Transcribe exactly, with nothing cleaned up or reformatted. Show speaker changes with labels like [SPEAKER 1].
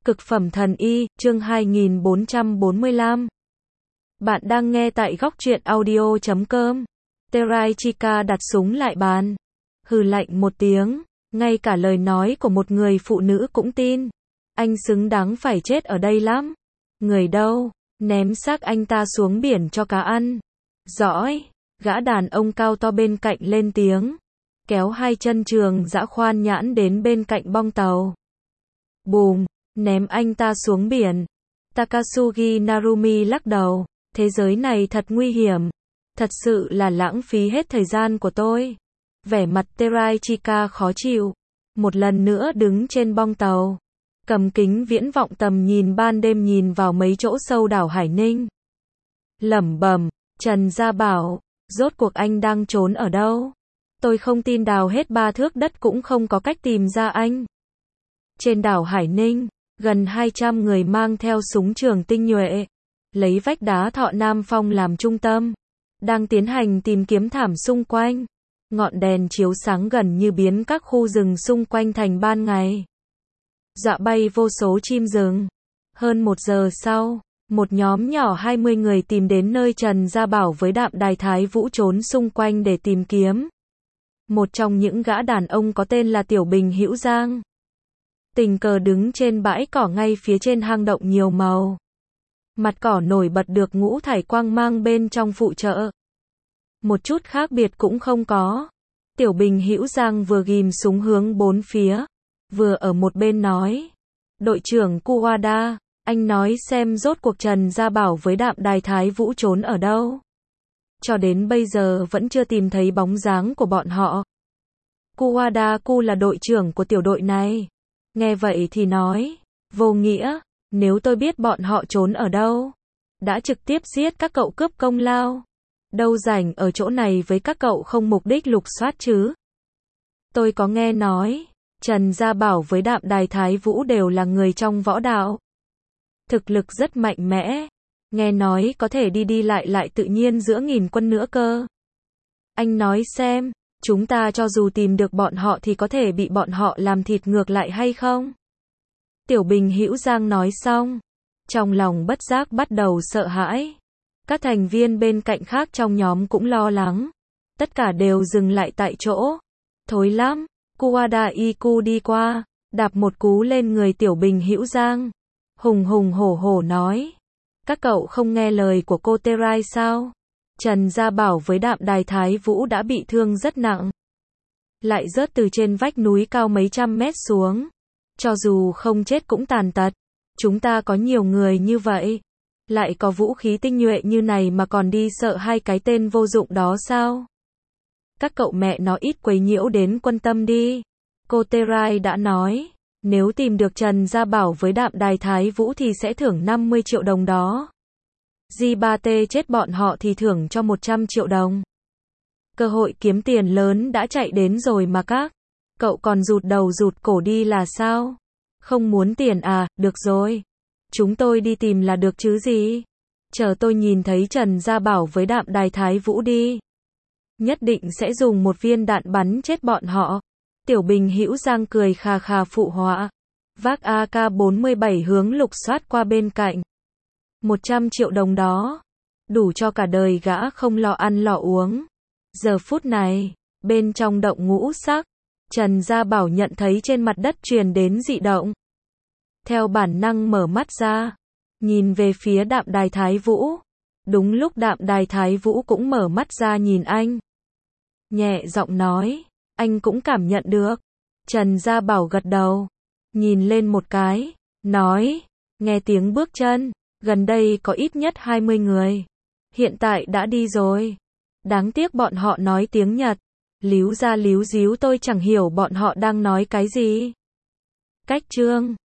[SPEAKER 1] Cực phẩm thần y, chương hai nghìn bốn trăm bốn mươi lăm. Bạn đang nghe tại góc truyện audio chấm com. Teraichika đặt súng lại bàn. Hừ lạnh một tiếng. Ngay cả lời nói của một người phụ nữ cũng tin. Anh xứng đáng phải chết ở đây lắm. Người đâu? Ném xác anh ta xuống biển cho cá ăn. Giỏi. Gã đàn ông cao to bên cạnh lên tiếng. Kéo hai chân Trường Dã khoan nhãn đến bên cạnh bong tàu. Bùm. Ném anh ta xuống biển. Takasugi Narumi lắc đầu. Thế giới này thật nguy hiểm. Thật sự là lãng phí hết thời gian của tôi. Vẻ mặt Teraichika khó chịu. Một lần nữa đứng trên bong tàu. Cầm kính viễn vọng tầm nhìn ban đêm nhìn vào mấy chỗ sâu đảo Hải Ninh. Lẩm bẩm, Trần Gia Bảo, rốt cuộc anh đang trốn ở đâu? Tôi không tin đào hết ba thước đất cũng không có cách tìm ra anh. Trên đảo Hải Ninh, gần hai trăm người mang theo súng trường tinh nhuệ, lấy vách đá Thọ Nam Phong làm trung tâm, đang tiến hành tìm kiếm thảm xung quanh. Ngọn đèn chiếu sáng gần như biến các khu rừng xung quanh thành ban ngày. Dọa bay vô số chim rừng. Hơn một giờ sau, một nhóm nhỏ hai mươi người tìm đến nơi Trần Gia Bảo với Đạm Đài Thái Vũ trốn xung quanh để tìm kiếm. Một trong những gã đàn ông có tên là Tiểu Bình Hữu Giang. Tình cờ đứng trên bãi cỏ ngay phía trên hang động nhiều màu. Mặt cỏ nổi bật được ngũ thải quang mang bên trong phụ trợ. Một chút khác biệt cũng không có. Tiểu Bình Hữu Giang vừa ghim súng hướng bốn phía, vừa ở một bên nói. Đội trưởng Kuwada, anh nói xem rốt cuộc Trần Gia Bảo với Đạm Đài Thái Vũ trốn ở đâu. Cho đến bây giờ vẫn chưa tìm thấy bóng dáng của bọn họ. Kuwada Ku là đội trưởng của tiểu đội này. Nghe vậy thì nói, vô nghĩa, nếu tôi biết bọn họ trốn ở đâu, đã trực tiếp giết các cậu cướp công lao. Đâu rảnh ở chỗ này với các cậu không mục đích lục soát chứ. Tôi có nghe nói, Trần Gia Bảo với Đạm Đài Thái Vũ đều là người trong võ đạo. Thực lực rất mạnh mẽ. Nghe nói có thể đi đi lại lại tự nhiên giữa nghìn quân nữa cơ. Anh nói xem, chúng ta cho dù tìm được bọn họ thì có thể bị bọn họ làm thịt ngược lại hay không? Tiểu Bình Hữu Giang nói xong, trong lòng bất giác bắt đầu sợ hãi. Các thành viên bên cạnh khác trong nhóm cũng lo lắng. Tất cả đều dừng lại tại chỗ. Thối lắm. Kuwada Iku đi qua, đạp một cú lên người Tiểu Bình Hữu Giang. Hùng hùng hổ hổ nói. Các cậu không nghe lời của cô Terai sao? Trần Gia Bảo với Đạm Đài Thái Vũ đã bị thương rất nặng. Lại rớt từ trên vách núi cao mấy trăm mét xuống. Cho dù không chết cũng tàn tật. Chúng ta có nhiều người như vậy. Lại có vũ khí tinh nhuệ như này mà còn đi sợ hai cái tên vô dụng đó sao? Các cậu mẹ nó ít quấy nhiễu đến quân tâm đi. Cô Terai đã nói, nếu tìm được Trần Gia Bảo với Đạm Đài Thái Vũ thì sẽ thưởng năm mươi triệu đồng đó. G ba T chết bọn họ thì thưởng cho một trăm triệu đồng. Cơ hội kiếm tiền lớn đã chạy đến rồi mà các cậu còn rụt đầu rụt cổ đi là sao? Không muốn tiền à, được rồi. Chúng tôi đi tìm là được chứ gì. Chờ tôi nhìn thấy Trần Gia Bảo với Đạm Đài Thái Vũ đi. Nhất định sẽ dùng một viên đạn bắn chết bọn họ. Tiểu Bình Hữu Giang cười khà khà phụ họa. Vác A K bốn mươi bảy hướng lục soát qua bên cạnh. một trăm triệu đồng đó. Đủ cho cả đời gã không lo ăn lo uống. Giờ phút này, bên trong động ngũ sắc, Trần Gia Bảo nhận thấy trên mặt đất truyền đến dị động. Theo bản năng mở mắt ra, nhìn về phía Đạm Đài Thái Vũ. Đúng lúc Đạm Đài Thái Vũ cũng mở mắt ra nhìn anh. Nhẹ giọng nói, anh cũng cảm nhận được. Trần Gia Bảo gật đầu, nhìn lên một cái, nói, nghe tiếng bước chân, gần đây có ít nhất hai mươi người. Hiện tại đã đi rồi. Đáng tiếc bọn họ nói tiếng Nhật. Líu ra líu díu tôi chẳng hiểu bọn họ đang nói cái gì. Cách chương